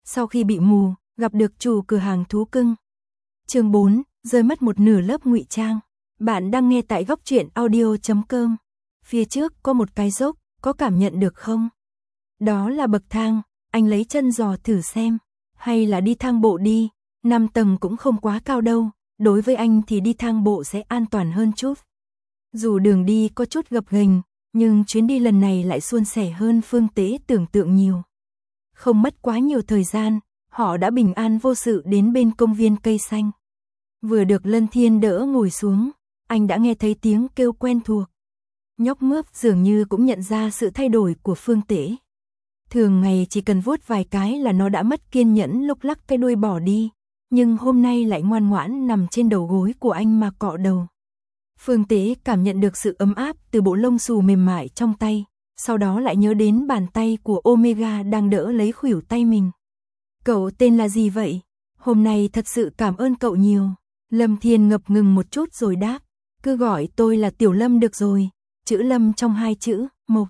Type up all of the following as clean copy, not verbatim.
sau khi bị mù, gặp được chủ cửa hàng thú cưng. Chương 4, rơi mất một nửa lớp ngụy trang. Bạn đang nghe tại góc truyện audio.com. Phía trước có một cái dốc, có cảm nhận được không? Đó là bậc thang, anh lấy chân dò thử xem. Hay là đi thang bộ đi, 5 tầng cũng không quá cao đâu, đối với anh thì đi thang bộ sẽ an toàn hơn chút. Dù đường đi có chút gập ghềnh, nhưng chuyến đi lần này lại suôn sẻ hơn Phương Tế tưởng tượng nhiều. Không mất quá nhiều thời gian, họ đã bình an vô sự đến bên công viên cây xanh. Vừa được Lân Thiên đỡ ngồi xuống, anh đã nghe thấy tiếng kêu quen thuộc. Nhóc Mướp dường như cũng nhận ra sự thay đổi của Phương Tế. Thường ngày chỉ cần vuốt vài cái là nó đã mất kiên nhẫn lúc lắc cái đuôi bỏ đi, nhưng hôm nay lại ngoan ngoãn nằm trên đầu gối của anh mà cọ đầu. Phương Tế cảm nhận được sự ấm áp từ bộ lông xù mềm mại trong tay, sau đó lại nhớ đến bàn tay của Omega đang đỡ lấy khuỷu tay mình. Cậu tên là gì vậy? Hôm nay thật sự cảm ơn cậu nhiều. Lâm Thiên ngập ngừng một chút rồi đáp, cứ gọi tôi là Tiểu Lâm được rồi, chữ Lâm trong 2 chữ, Mộc.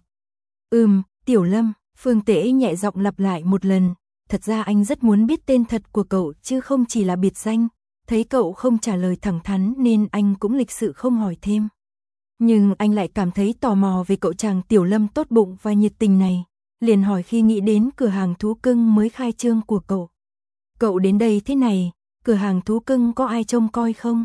Tiểu Lâm, Phương Tế nhẹ giọng lặp lại một lần, thật ra anh rất muốn biết tên thật của cậu chứ không chỉ là biệt danh, thấy cậu không trả lời thẳng thắn nên anh cũng lịch sự không hỏi thêm. Nhưng anh lại cảm thấy tò mò về cậu chàng Tiểu Lâm tốt bụng và nhiệt tình này, liền hỏi khi nghĩ đến cửa hàng thú cưng mới khai trương của cậu. Cậu đến đây thế này, cửa hàng thú cưng có ai trông coi không?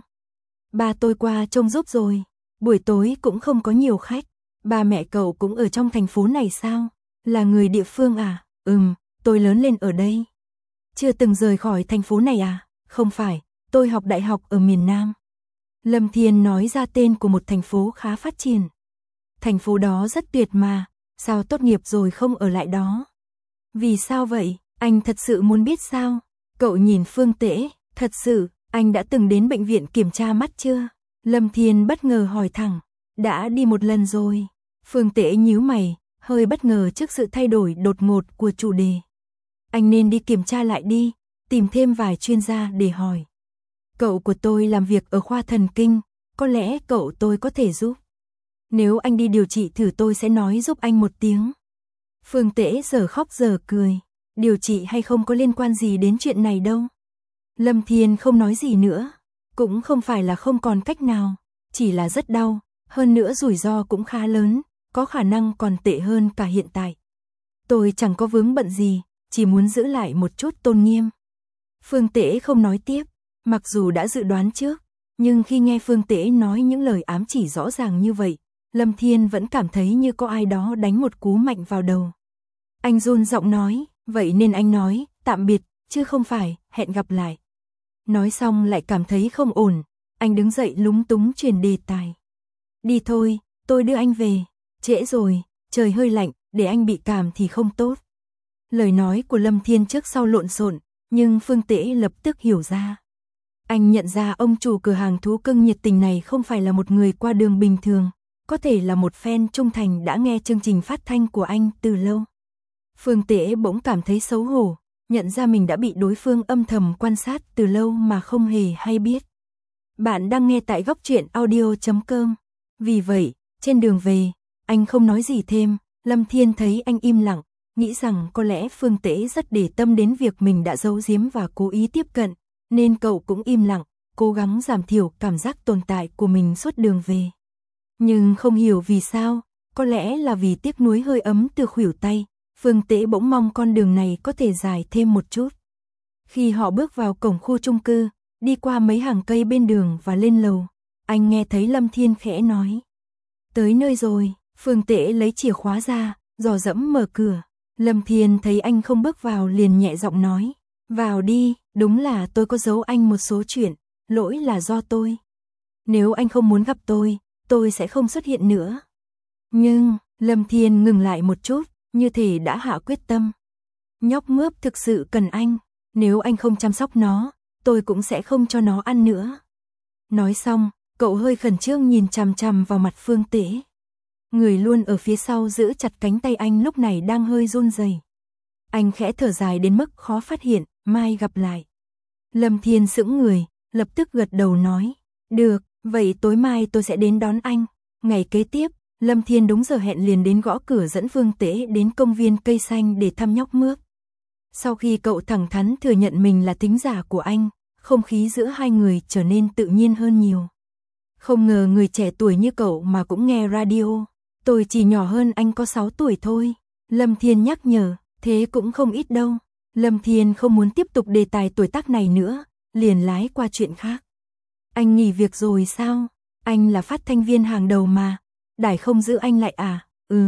Ba tôi qua trông giúp rồi, buổi tối cũng không có nhiều khách, ba mẹ cậu cũng ở trong thành phố này sao? Là người địa phương à? Tôi lớn lên ở đây. Chưa từng rời khỏi thành phố này à? Không phải, tôi học đại học ở miền Nam. Lâm Thiên nói ra tên của một thành phố khá phát triển. Thành phố đó rất tuyệt mà, sao tốt nghiệp rồi không ở lại đó? Vì sao vậy? Anh thật sự muốn biết sao? Cậu nhìn Phương Tế, thật sự, anh đã từng đến bệnh viện kiểm tra mắt chưa? Lâm Thiên bất ngờ hỏi thẳng, đã đi một lần rồi. Phương Tế nhíu mày, hơi bất ngờ trước sự thay đổi đột ngột của chủ đề. Anh nên đi kiểm tra lại đi, tìm thêm vài chuyên gia để hỏi. Cậu của tôi làm việc ở khoa thần kinh, có lẽ cậu tôi có thể giúp. Nếu anh đi điều trị thử tôi sẽ nói giúp anh một tiếng. Phương Tế giờ khóc giờ cười, điều trị hay không có liên quan gì đến chuyện này đâu. Lâm Thiên không nói gì nữa, cũng không phải là không còn cách nào, chỉ là rất đau, hơn nữa rủi ro cũng khá lớn, có khả năng còn tệ hơn cả hiện tại. Tôi chẳng có vướng bận gì, chỉ muốn giữ lại một chút tôn nghiêm. Phương Tế không nói tiếp, mặc dù đã dự đoán trước, nhưng khi nghe Phương Tế nói những lời ám chỉ rõ ràng như vậy, Lâm Thiên vẫn cảm thấy như có ai đó đánh một cú mạnh vào đầu. Anh run giọng nói, vậy nên anh nói, tạm biệt, chứ không phải, hẹn gặp lại. Nói xong lại cảm thấy không ổn, anh đứng dậy lúng túng chuyển đề tài. Đi thôi, tôi đưa anh về, trễ rồi, trời hơi lạnh, để anh bị cảm thì không tốt. Lời nói của Lâm Thiên trước sau lộn xộn, nhưng Phương Tế lập tức hiểu ra. Anh nhận ra ông chủ cửa hàng thú cưng nhiệt tình này không phải là một người qua đường bình thường, có thể là một fan trung thành đã nghe chương trình phát thanh của anh từ lâu. Phương Tế bỗng cảm thấy xấu hổ, nhận ra mình đã bị đối phương âm thầm quan sát từ lâu mà không hề hay biết. Bạn đang nghe tại góc truyện audio.com. Vì vậy, trên đường về, anh không nói gì thêm, Lâm Thiên thấy anh im lặng, nghĩ rằng có lẽ Phương Tế rất để tâm đến việc mình đã giấu giếm và cố ý tiếp cận, nên cậu cũng im lặng, cố gắng giảm thiểu cảm giác tồn tại của mình suốt đường về. Nhưng không hiểu vì sao, có lẽ là vì tiếc nuối hơi ấm từ khuỷu tay, Phương Tế bỗng mong con đường này có thể dài thêm một chút. Khi họ bước vào cổng khu chung cư, đi qua mấy hàng cây bên đường và lên lầu, anh nghe thấy Lâm Thiên khẽ nói. Tới nơi rồi, Phương Tế lấy chìa khóa ra, dò dẫm mở cửa. Lâm Thiên thấy anh không bước vào liền nhẹ giọng nói. Vào đi, đúng là tôi có giấu anh một số chuyện, lỗi là do tôi. Nếu anh không muốn gặp tôi sẽ không xuất hiện nữa. Nhưng, Lâm Thiên ngừng lại một chút, như thể đã hạ quyết tâm. Nhóc Mướp thực sự cần anh, nếu anh không chăm sóc nó, tôi cũng sẽ không cho nó ăn nữa. Nói xong, cậu hơi khẩn trương nhìn chằm chằm vào mặt Phương Tế. Người luôn ở phía sau giữ chặt cánh tay anh lúc này đang hơi run rẩy. Anh khẽ thở dài đến mức khó phát hiện, mai gặp lại. Lâm Thiên sững người, lập tức gật đầu nói. Được, vậy tối mai tôi sẽ đến đón anh. Ngày kế tiếp, Lâm Thiên đúng giờ hẹn liền đến gõ cửa dẫn Phương Tế đến công viên cây xanh để thăm nhóc Mướp. Sau khi cậu thẳng thắn thừa nhận mình là thính giả của anh, không khí giữa hai người trở nên tự nhiên hơn nhiều. Không ngờ người trẻ tuổi như cậu mà cũng nghe radio. Tôi chỉ nhỏ hơn anh có 6 tuổi thôi. Lâm Thiên nhắc nhở, thế cũng không ít đâu. Lâm Thiên không muốn tiếp tục đề tài tuổi tác này nữa, liền lái qua chuyện khác. Anh nghỉ việc rồi sao? Anh là phát thanh viên hàng đầu mà. Đài không giữ anh lại à?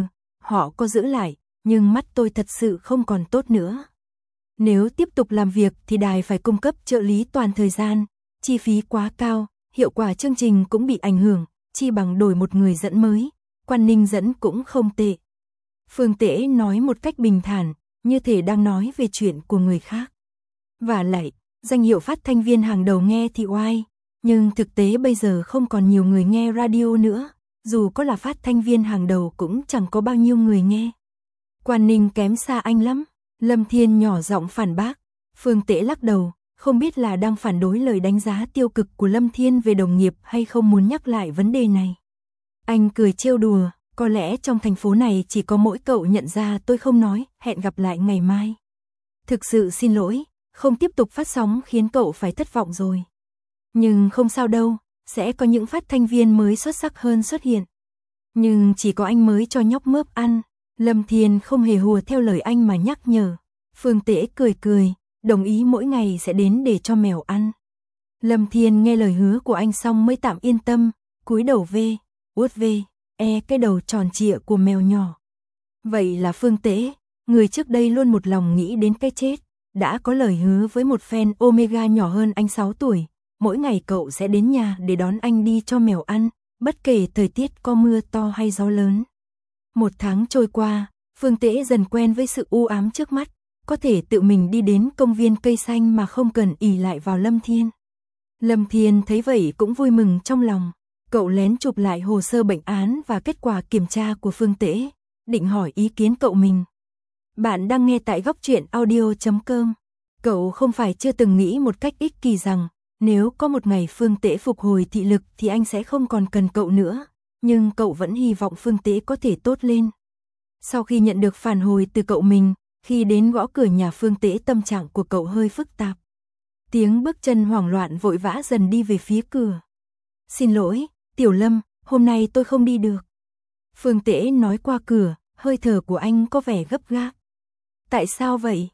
Họ có giữ lại, nhưng mắt tôi thật sự không còn tốt nữa. Nếu tiếp tục làm việc thì đài phải cung cấp trợ lý toàn thời gian, chi phí quá cao, hiệu quả chương trình cũng bị ảnh hưởng, chi bằng đổi một người dẫn mới. Quan Ninh dẫn cũng không tệ. Phương Tễ nói một cách bình thản, như thể đang nói về chuyện của người khác. Và lại, danh hiệu phát thanh viên hàng đầu nghe thì oai, nhưng thực tế bây giờ không còn nhiều người nghe radio nữa, dù có là phát thanh viên hàng đầu cũng chẳng có bao nhiêu người nghe. Quan Ninh kém xa anh lắm. Lâm Thiên nhỏ giọng phản bác. Phương Tễ lắc đầu, không biết là đang phản đối lời đánh giá tiêu cực của Lâm Thiên về đồng nghiệp hay không muốn nhắc lại vấn đề này. Anh cười trêu đùa, có lẽ trong thành phố này chỉ có mỗi cậu nhận ra tôi không nói, hẹn gặp lại ngày mai. Thực sự xin lỗi, không tiếp tục phát sóng khiến cậu phải thất vọng rồi. Nhưng không sao đâu, sẽ có những phát thanh viên mới xuất sắc hơn xuất hiện. Nhưng chỉ có anh mới cho nhóc mướp ăn. Lâm Thiên không hề hùa theo lời anh mà nhắc nhở. Phương Tễ cười cười, đồng ý mỗi ngày sẽ đến để cho mèo ăn. Lâm Thiên nghe lời hứa của anh xong mới tạm yên tâm, cúi đầu về, uốt về, cái đầu tròn trịa của mèo nhỏ. Vậy là Phương Tễ, người trước đây luôn một lòng nghĩ đến cái chết, đã có lời hứa với một fan Omega nhỏ hơn anh 6 tuổi, mỗi ngày cậu sẽ đến nhà để đón anh đi cho mèo ăn, bất kể thời tiết có mưa to hay gió lớn. 1 tháng trôi qua, Phương Tễ dần quen với sự u ám trước mắt, có thể tự mình đi đến công viên cây xanh mà không cần ỷ lại vào Lâm Thiên. Lâm Thiên thấy vậy cũng vui mừng trong lòng, cậu lén chụp lại hồ sơ bệnh án và kết quả kiểm tra của Phương Tễ, định hỏi ý kiến cậu mình. Bạn đang nghe tại góc truyện audio.com. Cậu không phải chưa từng nghĩ một cách ích kỷ rằng, nếu có một ngày Phương Tễ phục hồi thị lực thì anh sẽ không còn cần cậu nữa. Nhưng cậu vẫn hy vọng Phương Tễ có thể tốt lên. Sau khi nhận được phản hồi từ cậu mình, khi đến gõ cửa nhà Phương Tễ tâm trạng của cậu hơi phức tạp. Tiếng bước chân hoảng loạn vội vã dần đi về phía cửa. Xin lỗi, Tiểu Lâm, hôm nay tôi không đi được. Phương Tễ nói qua cửa, hơi thở của anh có vẻ gấp gáp. Tại sao vậy?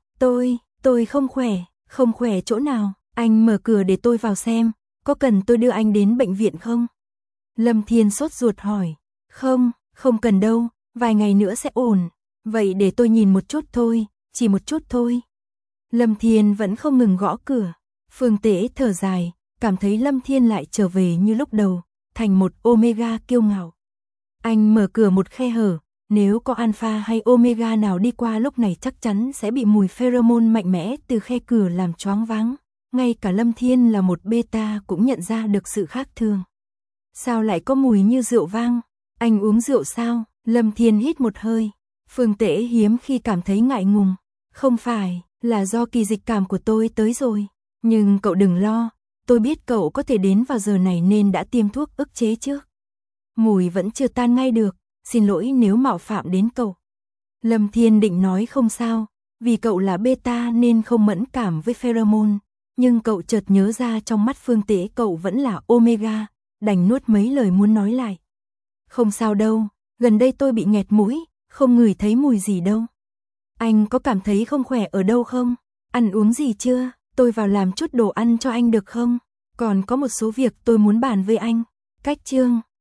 Tôi không khỏe chỗ nào, anh mở cửa để tôi vào xem, có cần tôi đưa anh đến bệnh viện không? Lâm Thiên sốt ruột hỏi, không cần đâu, vài ngày nữa sẽ ổn, vậy để tôi nhìn một chút thôi, chỉ một chút thôi. Lâm Thiên vẫn không ngừng gõ cửa, Phương Tễ thở dài, cảm thấy Lâm Thiên lại trở về như lúc đầu, thành một Omega kiêu ngạo. Anh mở cửa một khe hở, nếu có Alpha hay Omega nào đi qua lúc này chắc chắn sẽ bị mùi pheromone mạnh mẽ từ khe cửa làm choáng váng, ngay cả Lâm Thiên là một beta cũng nhận ra được sự khác thường. Sao lại có mùi như rượu vang? Anh uống rượu sao? Lâm Thiên hít một hơi. Phương Tễ hiếm khi cảm thấy ngại ngùng. Không phải, là do kỳ dịch cảm của tôi tới rồi. Nhưng cậu đừng lo, tôi biết cậu có thể đến vào giờ này nên đã tiêm thuốc ức chế trước. Mùi vẫn chưa tan ngay được, xin lỗi nếu mạo phạm đến cậu. Lâm Thiên định nói không sao, vì cậu là beta nên không mẫn cảm với pheromone. Nhưng cậu chợt nhớ ra trong mắt Phương Tễ cậu vẫn là Omega. Đành nuốt mấy lời muốn nói lại. Không sao đâu, gần đây tôi bị nghẹt mũi, không ngửi thấy mùi gì đâu. Anh có cảm thấy không khỏe ở đâu không? Ăn uống gì chưa? Tôi vào làm chút đồ ăn cho anh được không? Còn có một số việc tôi muốn bàn với anh. Cách chương